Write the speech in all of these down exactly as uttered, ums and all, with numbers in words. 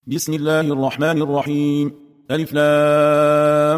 بسم الله الرحمن الرحيم. ألف لام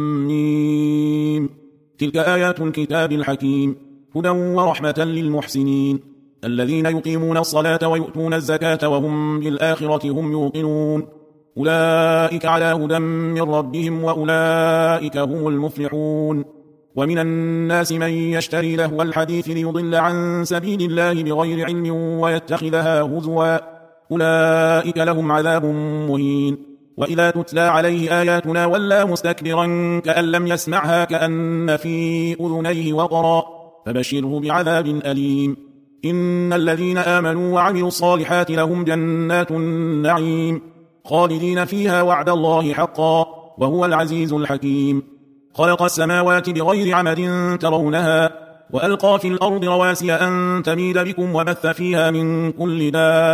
ميم. تلك آيات الكتاب الحكيم هدى ورحمة للمحسنين الذين يقيمون الصلاة ويؤتون الزكاة وهم بالآخرة هم يوقنون أولئك على هدى من ربهم وأولئك هم المفلحون. ومن الناس من يشتري لهو الحديث ليضل عن سبيل الله بغير علم ويتخذها هزوا أولئك لهم عذاب مهين. وإذا تتلى عليه آياتنا ولى مستكبرا كأن لم يسمعها كأن في أذنيه وقرا فبشره بعذاب أليم. إن الذين آمنوا وعملوا الصالحات لهم جنات النعيم خالدين فيها وعد الله حقا وهو العزيز الحكيم. خلق السماوات بغير عمد ترونها وألقى في الأرض رواسي أن تميد بكم وبث فيها من كل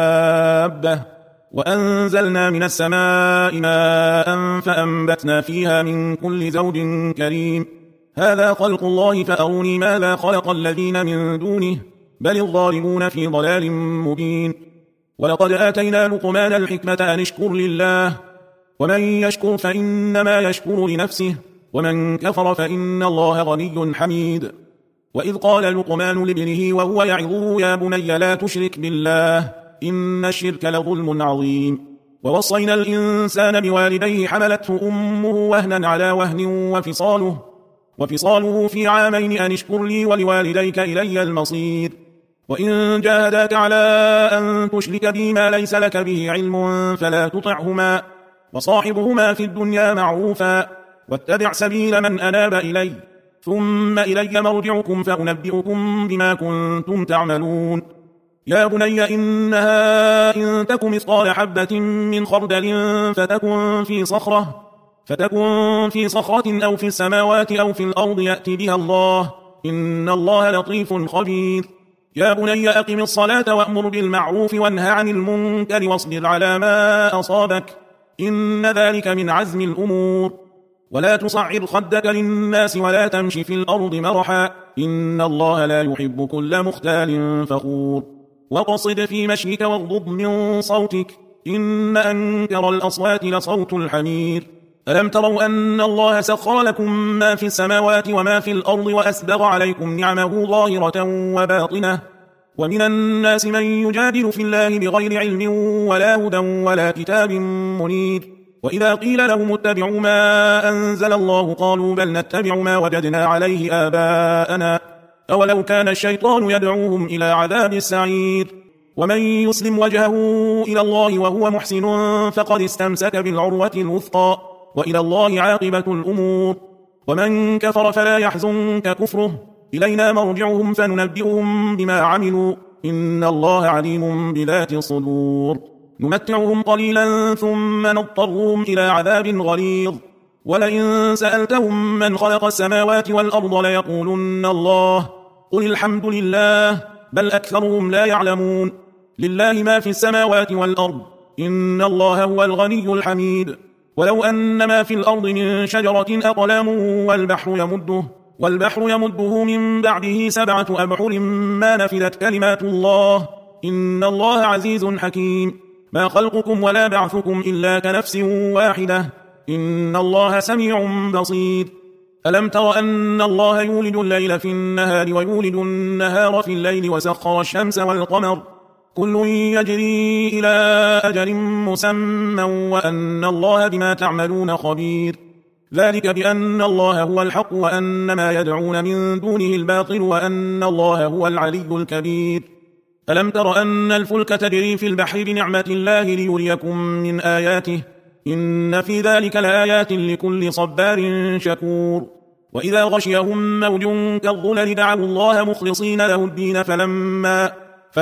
دابة وأنزلنا من السماء ماء فأنبتنا فيها من كل زوج كريم. هذا خلق الله فأروني ماذا خلق الذين من دونه بل الظالمون في ضلال مبين. ولقد آتينا لقمان الحكمة أن اشكر لله ومن يشكر فإنما يشكر لنفسه ومن كفر فإن الله غني حميد. وإذ قال لقمان لابنه وهو يعظه يا بني لا تشرك بالله إن الشرك لظلم عظيم. ووصينا الإنسان بوالديه حملته أمه وهنا على وهن وفصاله, وفصاله في عامين أن اشكر لي ولوالديك إلي المصير. وإن جاهداك على أن تشرك بي ما ليس لك به علم فلا تطعهما وصاحبهما في الدنيا معروفا واتبع سبيل من أناب إلي ثم إلي مرجعكم فأنبئكم بما كنتم تعملون. يا بني إنها إن تك مثقال حبة من خردل فتكن في صخرة فتكن في صخرة أو في السماوات أو في الأرض يأتي بها الله إن الله لطيف خبير. يا بني أقم الصلاة وأمر بالمعروف وانهى عن المنكر واصبر على ما أصابك إن ذلك من عزم الأمور. ولا تصعر خدك للناس ولا تمش في الأرض مرحا إن الله لا يحب كل مختال فخور. وقصد في مشيك واغضض من صوتك إن أنكر الأصوات لصوت الحمير. ألم تروا أن الله سخر لكم ما في السماوات وما في الأرض وأسبغ عليكم نعمه ظاهرة وباطنة ومن الناس من يجادل في الله بغير علم ولا هدى ولا كتاب منير. وإذا قيل لهم اتبعوا ما أنزل الله قالوا بل نتبع ما وجدنا عليه آباءنا أولو كان الشيطان يدعوهم إلى عذاب السعير. ومن يسلم وجهه إلى الله وهو محسن فقد استمسك بالعروة الوثقى وإلى الله عاقبة الأمور. ومن كفر فلا يحزنك كفره إلينا مرجعهم فننبئهم بما عملوا إن الله عليم بذات الصدور. نمتعهم قليلا ثم نضطرهم إلى عذاب غليظ. ولئن سألتهم من خلق السماوات والأرض ليقولن الله قل الحمد لله بل أكثرهم لا يعلمون. لله ما في السماوات والأرض إن الله هو الغني الحميد. ولو أن ما في الأرض من شجرة أقلام والبحر يمده, والبحر يمده من بعده سبعة أبحر ما نفدت كلمات الله إن الله عزيز حكيم. ما خلقكم ولا بعثكم إلا كنفس واحدة إن الله سميع بصير. ألم تر أن الله يولد الليل في النهار ويولد النهار في الليل وسخر الشمس والقمر كل يجري إلى أجل مسمى وأن الله بما تعملون خبير. ذلك بأن الله هو الحق وأن ما يدعون من دونه الباطل وأن الله هو العلي الكبير. ألم تر أن الفلك تجري في البحر بنعمة الله ليريكم من آياته إن في ذلك لآيات لكل صبار شكور. وإذا غشيهم موج كالظلل دعوا الله مخلصين له الدين فلما,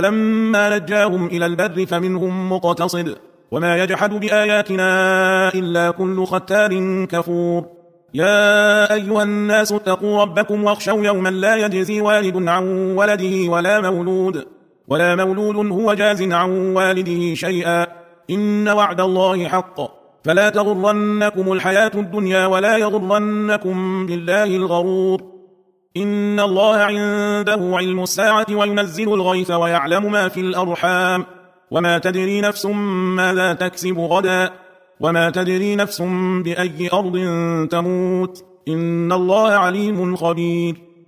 فلما نجاهم إلى البر فمنهم مقتصد وما يجحد بآياتنا إلا كل ختار كفور. يا أيها الناس اتقوا ربكم واخشوا يوما لا يجزي والد عن ولده ولا مولود ولا مولود هو جاز عن والده شيئا إن وعد الله حق فلا تغرنكم الحياة الدنيا ولا يغرنكم بالله الغرور. إن الله عنده علم الساعة وينزل الغيث ويعلم ما في الأرحام وما تدري نفس ماذا تكسب غدا وما تدري نفس بأي أرض تموت إن الله عليم خبير